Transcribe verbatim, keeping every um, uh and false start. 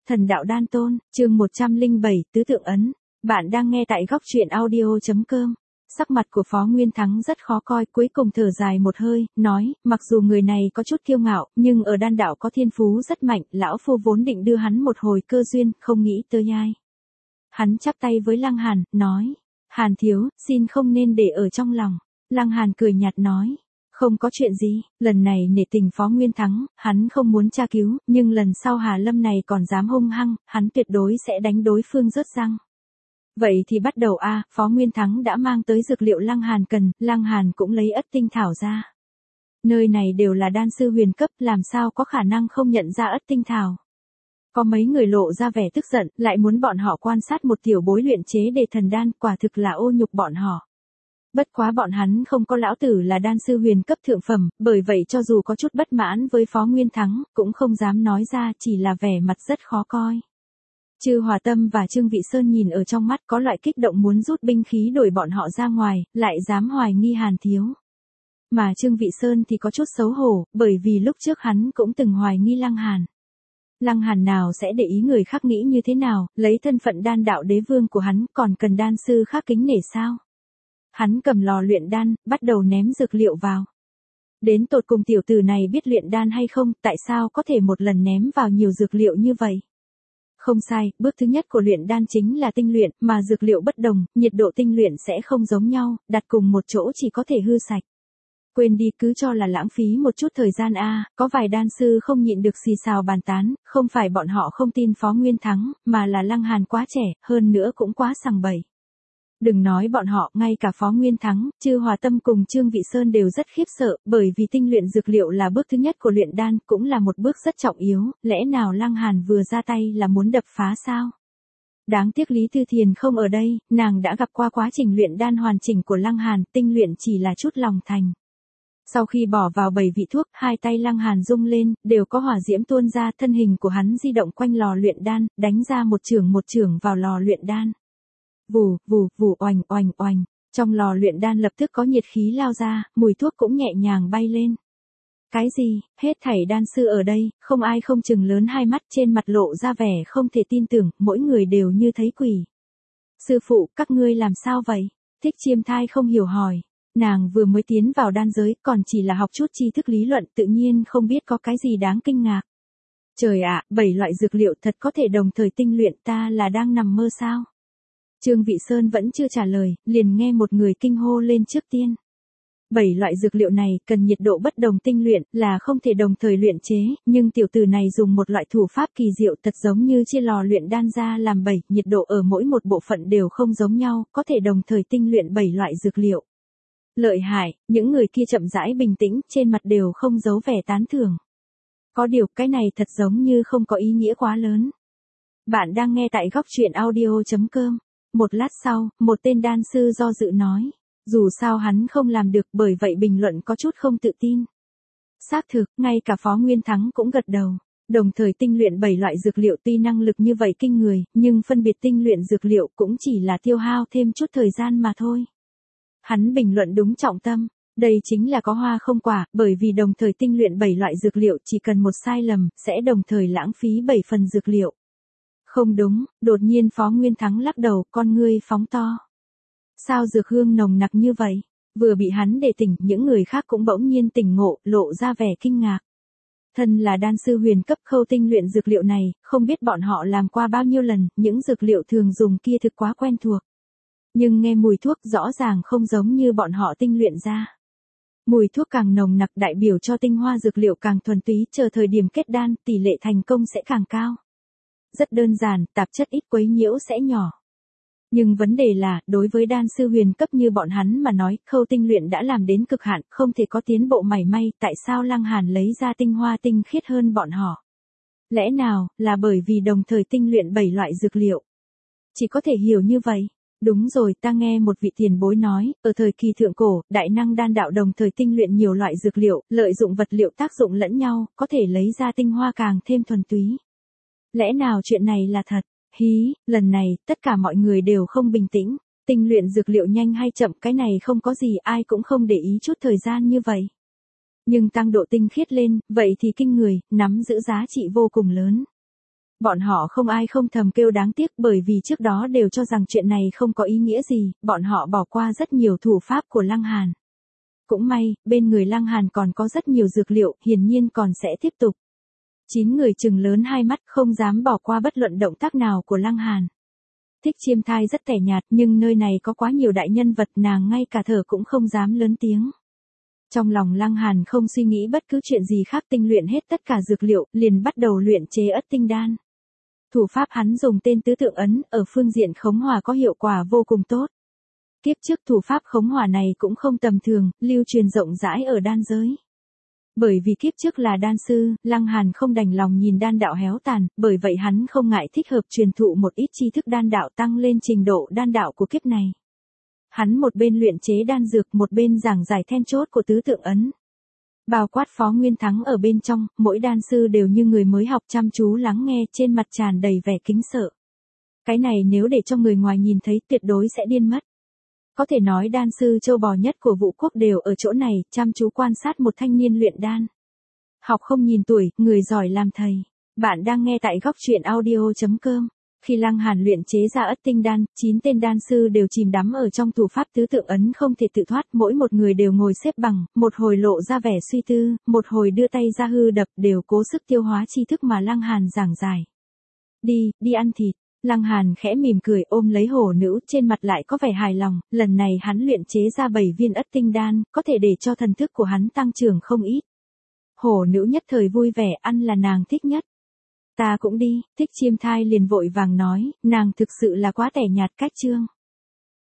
Thần đạo đan tôn, chương một trăm lẻ bảy, tứ tượng ấn. Bạn đang nghe tại góc truyện audio.com. Sắc mặt của Phó Nguyên Thắng rất khó coi, cuối cùng thở dài một hơi, nói, mặc dù người này có chút kiêu ngạo, nhưng ở đan đạo có thiên phú rất mạnh, lão phu vốn định đưa hắn một hồi cơ duyên, không nghĩ tới ai. Hắn chắp tay với Lăng Hàn, nói, Hàn thiếu, xin không nên để ở trong lòng. Lăng Hàn cười nhạt nói, không có chuyện gì, lần này nể tình Phó Nguyên Thắng, hắn không muốn tra cứu, nhưng lần sau Hà Lâm này còn dám hung hăng, hắn tuyệt đối sẽ đánh đối phương rớt răng. Vậy thì bắt đầu a, Phó Nguyên Thắng đã mang tới dược liệu Lăng Hàn cần, Lăng Hàn cũng lấy ất tinh thảo ra. Nơi này đều là đan sư huyền cấp, làm sao có khả năng không nhận ra ất tinh thảo. Có mấy người lộ ra vẻ tức giận, lại muốn bọn họ quan sát một tiểu bối luyện chế để thần đan, quả thực là ô nhục bọn họ. Bất quá bọn hắn không có lão tử là đan sư huyền cấp thượng phẩm, bởi vậy cho dù có chút bất mãn với Phó Nguyên Thắng, cũng không dám nói ra, chỉ là vẻ mặt rất khó coi. Chư Hòa Tâm và Trương Vị Sơn nhìn ở trong mắt có loại kích động muốn rút binh khí đuổi bọn họ ra ngoài, lại dám hoài nghi Hàn thiếu. Mà Trương Vị Sơn thì có chút xấu hổ, bởi vì lúc trước hắn cũng từng hoài nghi Lăng Hàn. Lăng Hàn nào sẽ để ý người khác nghĩ như thế nào, lấy thân phận đan đạo đế vương của hắn còn cần đan sư khác kính nể sao? Hắn cầm lò luyện đan, bắt đầu ném dược liệu vào. Đến tột cùng tiểu tử này biết luyện đan hay không, tại sao có thể một lần ném vào nhiều dược liệu như vậy? Không sai, bước thứ nhất của luyện đan chính là tinh luyện, mà dược liệu bất đồng, nhiệt độ tinh luyện sẽ không giống nhau, đặt cùng một chỗ chỉ có thể hư sạch. Quên đi, cứ cho là lãng phí một chút thời gian a, có vài đan sư không nhịn được xì xào bàn tán, không phải bọn họ không tin Phó Nguyên Thắng, mà là Lăng Hàn quá trẻ, hơn nữa cũng quá sằng bậy. Đừng nói bọn họ, ngay cả Phó Nguyên Thắng, Chư Hòa Tâm cùng Trương Vị Sơn đều rất khiếp sợ, bởi vì tinh luyện dược liệu là bước thứ nhất của luyện đan, cũng là một bước rất trọng yếu, lẽ nào Lăng Hàn vừa ra tay là muốn đập phá sao? Đáng tiếc Lý Tư Thiền không ở đây, nàng đã gặp qua quá trình luyện đan hoàn chỉnh của Lăng Hàn, tinh luyện chỉ là chút lòng thành. Sau khi bỏ vào bảy vị thuốc, hai tay Lăng Hàn rung lên, đều có hỏa diễm tuôn ra, thân hình của hắn di động quanh lò luyện đan, đánh ra một chưởng một chưởng vào lò luyện đan. Vù, vù, vù, oành, oành, oành, trong lò luyện đan lập tức có nhiệt khí lao ra, mùi thuốc cũng nhẹ nhàng bay lên. Cái gì, hết thảy đan sư ở đây, không ai không chừng lớn hai mắt, trên mặt lộ ra vẻ không thể tin tưởng, mỗi người đều như thấy quỷ. Sư phụ, các ngươi làm sao vậy? Thích Chiêm Thai không hiểu hỏi. Nàng vừa mới tiến vào đan giới, còn chỉ là học chút tri thức lý luận, tự nhiên không biết có cái gì đáng kinh ngạc. Trời ạ, bảy loại dược liệu thật có thể đồng thời tinh luyện, ta là đang nằm mơ sao? Trương Vị Sơn vẫn chưa trả lời, liền nghe một người kinh hô lên trước tiên. Bảy loại dược liệu này cần nhiệt độ bất đồng tinh luyện, là không thể đồng thời luyện chế, nhưng tiểu tử này dùng một loại thủ pháp kỳ diệu thật giống như chia lò luyện đan ra làm bảy, nhiệt độ ở mỗi một bộ phận đều không giống nhau, có thể đồng thời tinh luyện bảy loại dược liệu. Lợi hại, những người kia chậm rãi bình tĩnh, trên mặt đều không giấu vẻ tán thưởng. Có điều, cái này thật giống như không có ý nghĩa quá lớn. Bạn đang nghe tại góc truyện audio.com. Một lát sau, một tên đan sư do dự nói, dù sao hắn không làm được, bởi vậy bình luận có chút không tự tin. Xác thực, ngay cả Phó Nguyên Thắng cũng gật đầu. Đồng thời tinh luyện bảy loại dược liệu tuy năng lực như vậy kinh người, nhưng phân biệt tinh luyện dược liệu cũng chỉ là tiêu hao thêm chút thời gian mà thôi. Hắn bình luận đúng trọng tâm, đây chính là có hoa không quả, bởi vì đồng thời tinh luyện bảy loại dược liệu chỉ cần một sai lầm, sẽ đồng thời lãng phí bảy phần dược liệu. Không đúng, đột nhiên Phó Nguyên Thắng lắc đầu, con ngươi phóng to. Sao dược hương nồng nặc như vậy? Vừa bị hắn để tỉnh, những người khác cũng bỗng nhiên tỉnh ngộ, lộ ra vẻ kinh ngạc. Thân là đan sư huyền cấp khâu tinh luyện dược liệu này, không biết bọn họ làm qua bao nhiêu lần, những dược liệu thường dùng kia thực quá quen thuộc. Nhưng nghe mùi thuốc rõ ràng không giống như bọn họ tinh luyện ra. Mùi thuốc càng nồng nặc đại biểu cho tinh hoa dược liệu càng thuần túy, chờ thời điểm kết đan, tỷ lệ thành công sẽ càng cao. Rất đơn giản, tạp chất ít quấy nhiễu sẽ nhỏ. Nhưng vấn đề là, đối với đan sư huyền cấp như bọn hắn mà nói, khâu tinh luyện đã làm đến cực hạn, không thể có tiến bộ mảy may, tại sao Lăng Hàn lấy ra tinh hoa tinh khiết hơn bọn họ? Lẽ nào, là bởi vì đồng thời tinh luyện bảy loại dược liệu? Chỉ có thể hiểu như vậy. Đúng rồi, ta nghe một vị tiền bối nói, ở thời kỳ thượng cổ, đại năng đan đạo đồng thời tinh luyện nhiều loại dược liệu, lợi dụng vật liệu tác dụng lẫn nhau, có thể lấy ra tinh hoa càng thêm thuần túy. Lẽ nào chuyện này là thật? Hí, lần này, tất cả mọi người đều không bình tĩnh. Tinh luyện dược liệu nhanh hay chậm, cái này không có gì, ai cũng không để ý chút thời gian như vậy. Nhưng tăng độ tinh khiết lên, vậy thì kinh người, nắm giữ giá trị vô cùng lớn. Bọn họ không ai không thầm kêu đáng tiếc bởi vì trước đó đều cho rằng chuyện này không có ý nghĩa gì, bọn họ bỏ qua rất nhiều thủ pháp của Lăng Hàn. Cũng may, bên người Lăng Hàn còn có rất nhiều dược liệu, hiển nhiên còn sẽ tiếp tục. Chín người trừng lớn hai mắt không dám bỏ qua bất luận động tác nào của Lăng Hàn. Thích Chiêm Thai rất tẻ nhạt nhưng nơi này có quá nhiều đại nhân vật nàng ngay cả thở cũng không dám lớn tiếng. Trong lòng Lăng Hàn không suy nghĩ bất cứ chuyện gì khác, tinh luyện hết tất cả dược liệu, liền bắt đầu luyện chế ất tinh đan. Thủ pháp hắn dùng tên tứ tượng ấn, ở phương diện khống hỏa có hiệu quả vô cùng tốt. Kiếp trước thủ pháp khống hỏa này cũng không tầm thường, lưu truyền rộng rãi ở đan giới. Bởi vì kiếp trước là đan sư, Lăng Hàn không đành lòng nhìn đan đạo héo tàn, bởi vậy hắn không ngại thích hợp truyền thụ một ít tri thức đan đạo tăng lên trình độ đan đạo của kiếp này. Hắn một bên luyện chế đan dược, một bên giảng giải then chốt của tứ tượng ấn. Bao quát Phó Nguyên Thắng ở bên trong, mỗi đan sư đều như người mới học chăm chú lắng nghe, trên mặt tràn đầy vẻ kính sợ. Cái này nếu để cho người ngoài nhìn thấy tuyệt đối sẽ điên mất. Có thể nói đan sư châu bò nhất của Vũ Quốc đều ở chỗ này, chăm chú quan sát một thanh niên luyện đan. Học không nhìn tuổi, người giỏi làm thầy. Bạn đang nghe tại góc truyện audio chấm com. Khi Lăng Hàn luyện chế ra ất tinh đan, chín tên đan sư đều chìm đắm ở trong thủ pháp tứ tượng ấn không thể tự thoát, mỗi một người đều ngồi xếp bằng, một hồi lộ ra vẻ suy tư, một hồi đưa tay ra hư đập, đều cố sức tiêu hóa tri thức mà Lăng Hàn giảng giải. Đi, đi ăn thịt. Lăng Hàn khẽ mỉm cười ôm lấy hổ nữ, trên mặt lại có vẻ hài lòng, lần này hắn luyện chế ra bảy viên ất tinh đan, có thể để cho thần thức của hắn tăng trưởng không ít. Hổ nữ nhất thời vui vẻ, ăn là nàng thích nhất. Ta cũng đi, Thích Chiêm Thai liền vội vàng nói, nàng thực sự là quá tẻ nhạt cách chương.